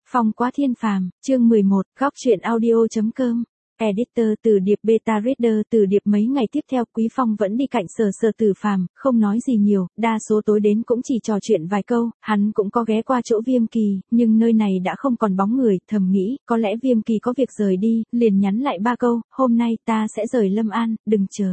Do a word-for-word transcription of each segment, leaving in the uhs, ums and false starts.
Phong quá thiên phàm, chương mười một, góc truyện audio.com. Editor từ điệp beta reader từ điệp mấy ngày tiếp theo Quý Phong vẫn đi cạnh Sở Sở Tử Phàm, không nói gì nhiều, đa số tối đến cũng chỉ trò chuyện vài câu, hắn cũng có ghé qua chỗ Viêm Kỳ, nhưng nơi này đã không còn bóng người, thầm nghĩ, có lẽ Viêm Kỳ có việc rời đi, liền nhắn lại ba câu, hôm nay ta sẽ rời Lâm An, đừng chờ.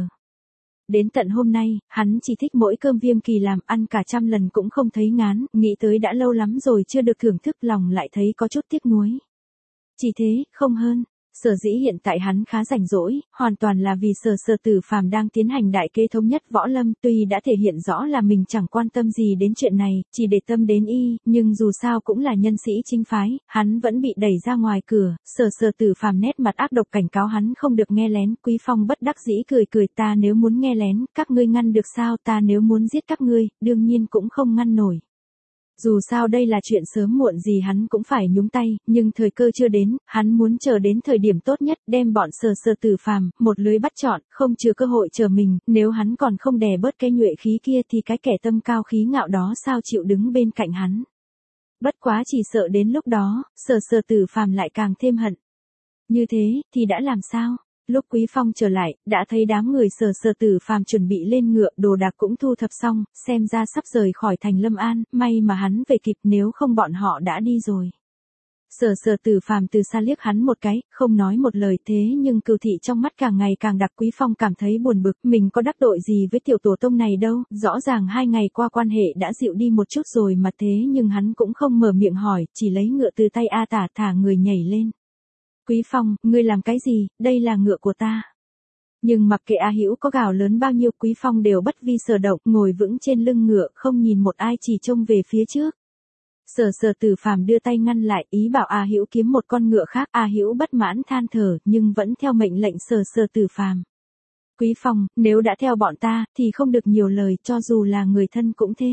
Đến tận hôm nay, hắn chỉ thích mỗi cơm Viêm Kỳ làm, ăn cả trăm lần cũng không thấy ngán, nghĩ tới đã lâu lắm rồi chưa được thưởng thức, lòng lại thấy có chút tiếc nuối. Chỉ thế, không hơn. Sở dĩ hiện tại hắn khá rảnh rỗi, hoàn toàn là vì Sở Sở Tử Phàm đang tiến hành đại kế thống nhất võ lâm, tuy đã thể hiện rõ là mình chẳng quan tâm gì đến chuyện này, chỉ để tâm đến y, nhưng dù sao cũng là nhân sĩ chính phái, hắn vẫn bị đẩy ra ngoài cửa. Sở Sở Tử Phàm nét mặt ác độc cảnh cáo hắn không được nghe lén. Quý Phong bất đắc dĩ cười cười, ta nếu muốn nghe lén, các ngươi ngăn được sao? Ta nếu muốn giết các ngươi, đương nhiên cũng không ngăn nổi. Dù sao đây là chuyện sớm muộn gì hắn cũng phải nhúng tay, nhưng thời cơ chưa đến, hắn muốn chờ đến thời điểm tốt nhất, đem bọn Sở Sở Tử Phàm một lưới bắt trọn, không chừa cơ hội chờ mình, nếu hắn còn không đè bớt cái nhuệ khí kia thì cái kẻ tâm cao khí ngạo đó sao chịu đứng bên cạnh hắn. Bất quá chỉ sợ đến lúc đó, Sở Sở Tử Phàm lại càng thêm hận. Như thế, thì đã làm sao? Lúc Quý Phong trở lại, đã thấy đám người Sở Sở Tử Phàm chuẩn bị lên ngựa, đồ đạc cũng thu thập xong, xem ra sắp rời khỏi thành Lâm An, may mà hắn về kịp, nếu không bọn họ đã đi rồi. Sở Sở Tử Phàm từ xa liếc hắn một cái, không nói một lời, thế nhưng cừu thị trong mắt càng ngày càng đặc. Quý Phong cảm thấy buồn bực, mình có đắc tội gì với tiểu tổ tông này đâu, rõ ràng hai ngày qua quan hệ đã dịu đi một chút rồi mà, thế nhưng hắn cũng không mở miệng hỏi, chỉ lấy ngựa từ tay A Tả, thả người nhảy lên. Quý Phong, ngươi làm cái gì, đây là ngựa của ta. Nhưng mặc kệ A Hữu có gào lớn bao nhiêu, Quý Phong đều bất vi sở động, ngồi vững trên lưng ngựa, không nhìn một ai, chỉ trông về phía trước. Sở Sở Tử Phàm đưa tay ngăn lại, ý bảo A Hữu kiếm một con ngựa khác. A Hữu bất mãn than thở, nhưng vẫn theo mệnh lệnh Sở Sở Tử Phàm. Quý Phong, nếu đã theo bọn ta, thì không được nhiều lời, cho dù là người thân cũng thế.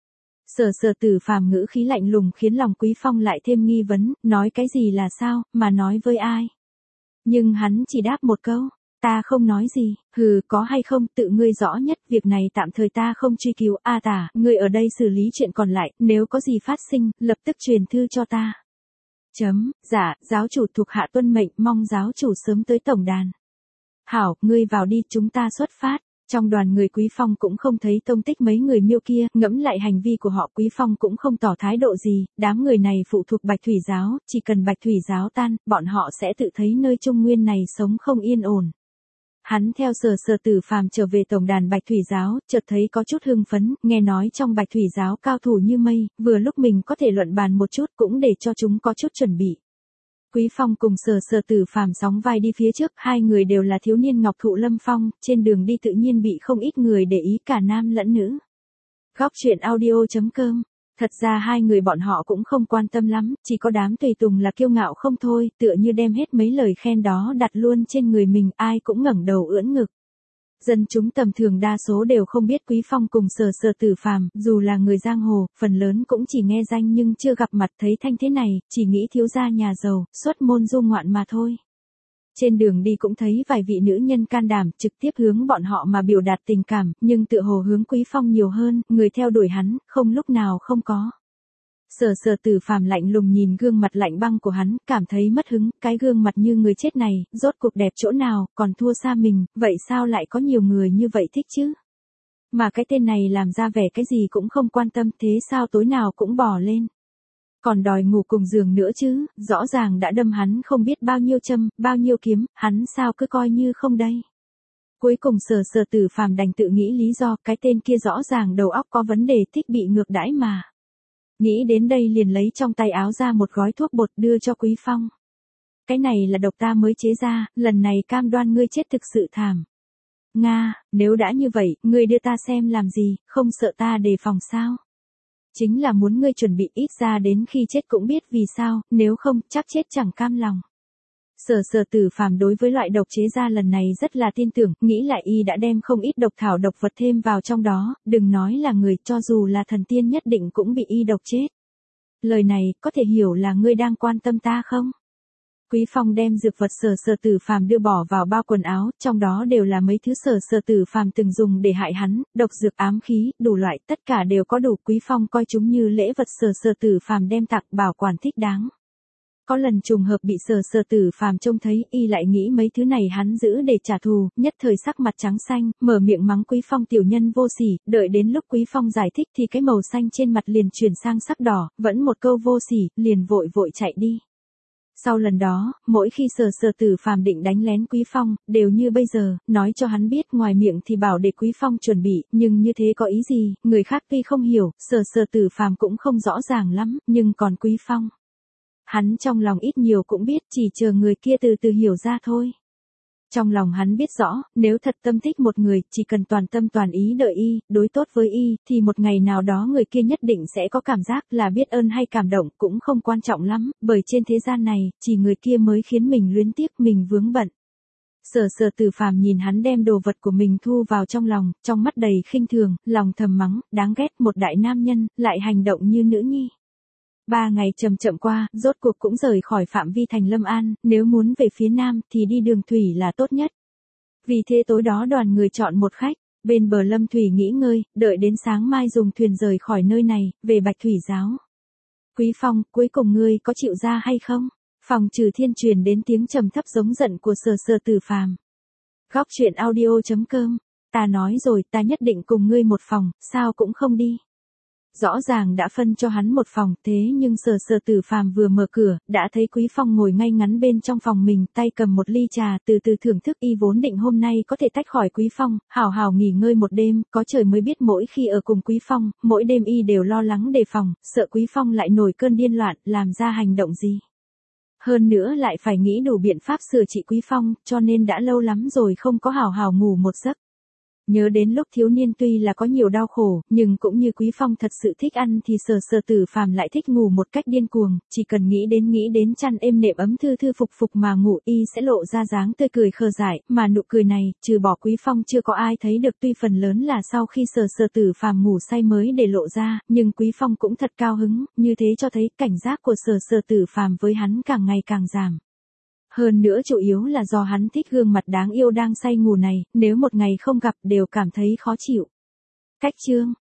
Sở Sở Tử Phàm ngữ khí lạnh lùng khiến lòng Quý Phong lại thêm nghi vấn, nói cái gì là sao, mà nói với ai. Nhưng hắn chỉ đáp một câu, ta không nói gì, hừ, có hay không, tự ngươi rõ nhất, việc này tạm thời ta không truy cứu. A Tả, ngươi ở đây xử lý chuyện còn lại, nếu có gì phát sinh, lập tức truyền thư cho ta. Chấm, dạ, giáo chủ thuộc hạ tuân mệnh, mong giáo chủ sớm tới tổng đàn. Hảo, ngươi vào đi, chúng ta xuất phát. Trong đoàn người Quý Phong cũng không thấy tông tích mấy người Miêu kia, ngẫm lại hành vi của họ Quý Phong cũng không tỏ thái độ gì, đám người này phụ thuộc Bạch Thủy giáo, chỉ cần Bạch Thủy giáo tan, bọn họ sẽ tự thấy nơi Trung Nguyên này sống không yên ổn. Hắn theo Sở Sở Tử Phàm trở về tổng đàn Bạch Thủy giáo, chợt thấy có chút hưng phấn, nghe nói trong Bạch Thủy giáo cao thủ như mây, vừa lúc mình có thể luận bàn một chút, cũng để cho chúng có chút chuẩn bị. Quý Phong cùng Sở Sở Tử Phàm sóng vai đi phía trước, hai người đều là thiếu niên ngọc thụ lâm phong, trên đường đi tự nhiên bị không ít người để ý, cả nam lẫn nữ. Góc truyện audio.com. Thật ra hai người bọn họ cũng không quan tâm lắm, chỉ có đám tùy tùng là kiêu ngạo không thôi, tựa như đem hết mấy lời khen đó đặt luôn trên người mình, ai cũng ngẩng đầu ưỡn ngực. Dân chúng tầm thường đa số đều không biết Quý Phong cùng Sở Sở Tử Phàm, dù là người giang hồ, phần lớn cũng chỉ nghe danh nhưng chưa gặp mặt, thấy thanh thế này, chỉ nghĩ thiếu gia nhà giàu, xuất môn du ngoạn mà thôi. Trên đường đi cũng thấy vài vị nữ nhân can đảm, trực tiếp hướng bọn họ mà biểu đạt tình cảm, nhưng tựa hồ hướng Quý Phong nhiều hơn, người theo đuổi hắn, không lúc nào không có. Sở Sở Tử Phàm lạnh lùng nhìn gương mặt lạnh băng của hắn, cảm thấy mất hứng, cái gương mặt như người chết này, rốt cuộc đẹp chỗ nào, còn thua xa mình, vậy sao lại có nhiều người như vậy thích chứ? Mà cái tên này làm ra vẻ cái gì cũng không quan tâm, thế sao tối nào cũng bỏ lên. Còn đòi ngủ cùng giường nữa chứ, rõ ràng đã đâm hắn không biết bao nhiêu châm, bao nhiêu kiếm, hắn sao cứ coi như không đây. Cuối cùng Sở Sở Tử Phàm đành tự nghĩ lý do, cái tên kia rõ ràng đầu óc có vấn đề, thích bị ngược đãi mà. Nghĩ đến đây liền lấy trong tay áo ra một gói thuốc bột đưa cho Quý Phong. Cái này là độc ta mới chế ra, lần này cam đoan ngươi chết thực sự thảm. Nga, nếu đã như vậy, ngươi đưa ta xem làm gì, không sợ ta đề phòng sao? Chính là muốn ngươi chuẩn bị, ít ra đến khi chết cũng biết vì sao, nếu không, chắc chết chẳng cam lòng. Sở Sở Tử Phàm đối với loại độc chế ra lần này rất là tin tưởng, nghĩ lại y đã đem không ít độc thảo độc vật thêm vào trong đó, đừng nói là người, cho dù là thần tiên nhất định cũng bị y độc chết. Lời này, có thể hiểu là ngươi đang quan tâm ta không? Quý Phong đem dược vật Sở Sở Tử Phàm đưa bỏ vào bao quần áo, trong đó đều là mấy thứ Sở Sở Tử Phàm từng dùng để hại hắn, độc dược, ám khí, đủ loại, tất cả đều có đủ. Quý Phong coi chúng như lễ vật Sở Sở Tử Phàm đem tặng, bảo quản thích đáng. có lần trùng hợp bị Sở Sở Tử Phàm trông thấy, y lại nghĩ mấy thứ này hắn giữ để trả thù, nhất thời sắc mặt trắng xanh, mở miệng mắng Quý Phong tiểu nhân vô sỉ, đợi đến lúc Quý Phong giải thích thì cái màu xanh trên mặt liền chuyển sang sắc đỏ, vẫn một câu vô sỉ, liền vội vội chạy đi. Sau lần đó, mỗi khi Sở Sở Tử Phàm định đánh lén Quý Phong, đều như bây giờ, nói cho hắn biết ngoài miệng thì bảo để Quý Phong chuẩn bị, nhưng như thế có ý gì, người khác tuy không hiểu, Sở Sở Tử Phàm cũng không rõ ràng lắm, nhưng còn Quý Phong, hắn trong lòng ít nhiều cũng biết, chỉ chờ người kia từ từ hiểu ra thôi. Trong lòng hắn biết rõ, nếu thật tâm thích một người, chỉ cần toàn tâm toàn ý đợi y, đối tốt với y, thì một ngày nào đó người kia nhất định sẽ có cảm giác là biết ơn hay cảm động cũng không quan trọng lắm, bởi trên thế gian này, chỉ người kia mới khiến mình luyến tiếc, mình vướng bận. Sở Sở Tử Phàm nhìn hắn đem đồ vật của mình thu vào trong lòng, trong mắt đầy khinh thường, lòng thầm mắng, đáng ghét một đại nam nhân, lại hành động như nữ nhi. Ba ngày chậm chậm qua, rốt cuộc cũng rời khỏi phạm vi thành Lâm An, nếu muốn về phía nam thì đi đường thủy là tốt nhất. Vì thế tối đó đoàn người chọn một khách, bên bờ Lâm Thủy nghỉ ngơi, đợi đến sáng mai dùng thuyền rời khỏi nơi này, về Bạch Thủy Giáo. Quý Phong, cuối cùng ngươi có chịu ra hay không? Phòng Trừ Thiên truyền đến tiếng trầm thấp giống giận của Sở Sở Tử Phàm. Góc truyện audio chấm com, ta nói rồi, ta nhất định cùng ngươi một phòng, sao cũng không đi. Rõ ràng đã phân cho hắn một phòng, thế nhưng Sở Sở Tử Phàm vừa mở cửa, đã thấy Quý Phong ngồi ngay ngắn bên trong phòng mình, tay cầm một ly trà, từ từ thưởng thức. Y vốn định hôm nay có thể tách khỏi Quý Phong, hào hào nghỉ ngơi một đêm, có trời mới biết mỗi khi ở cùng Quý Phong, mỗi đêm y đều lo lắng đề phòng, sợ Quý Phong lại nổi cơn điên loạn, làm ra hành động gì. Hơn nữa lại phải nghĩ đủ biện pháp sửa trị Quý Phong, cho nên đã lâu lắm rồi không có hào hào ngủ một giấc. Nhớ đến lúc thiếu niên tuy là có nhiều đau khổ, nhưng cũng như Quý Phong thật sự thích ăn thì Sở Sở Tử Phàm lại thích ngủ một cách điên cuồng, chỉ cần nghĩ đến nghĩ đến chăn êm nệm ấm thư thư phục phục mà ngủ y sẽ lộ ra dáng tươi cười khờ dại, mà nụ cười này, trừ bỏ Quý Phong chưa có ai thấy được, tuy phần lớn là sau khi Sở Sở Tử Phàm ngủ say mới để lộ ra, nhưng Quý Phong cũng thật cao hứng, như thế cho thấy cảnh giác của Sở Sở Tử Phàm với hắn càng ngày càng giảm. Hơn nữa chủ yếu là do hắn thích gương mặt đáng yêu đang say ngủ này, nếu một ngày không gặp đều cảm thấy khó chịu. Cách chương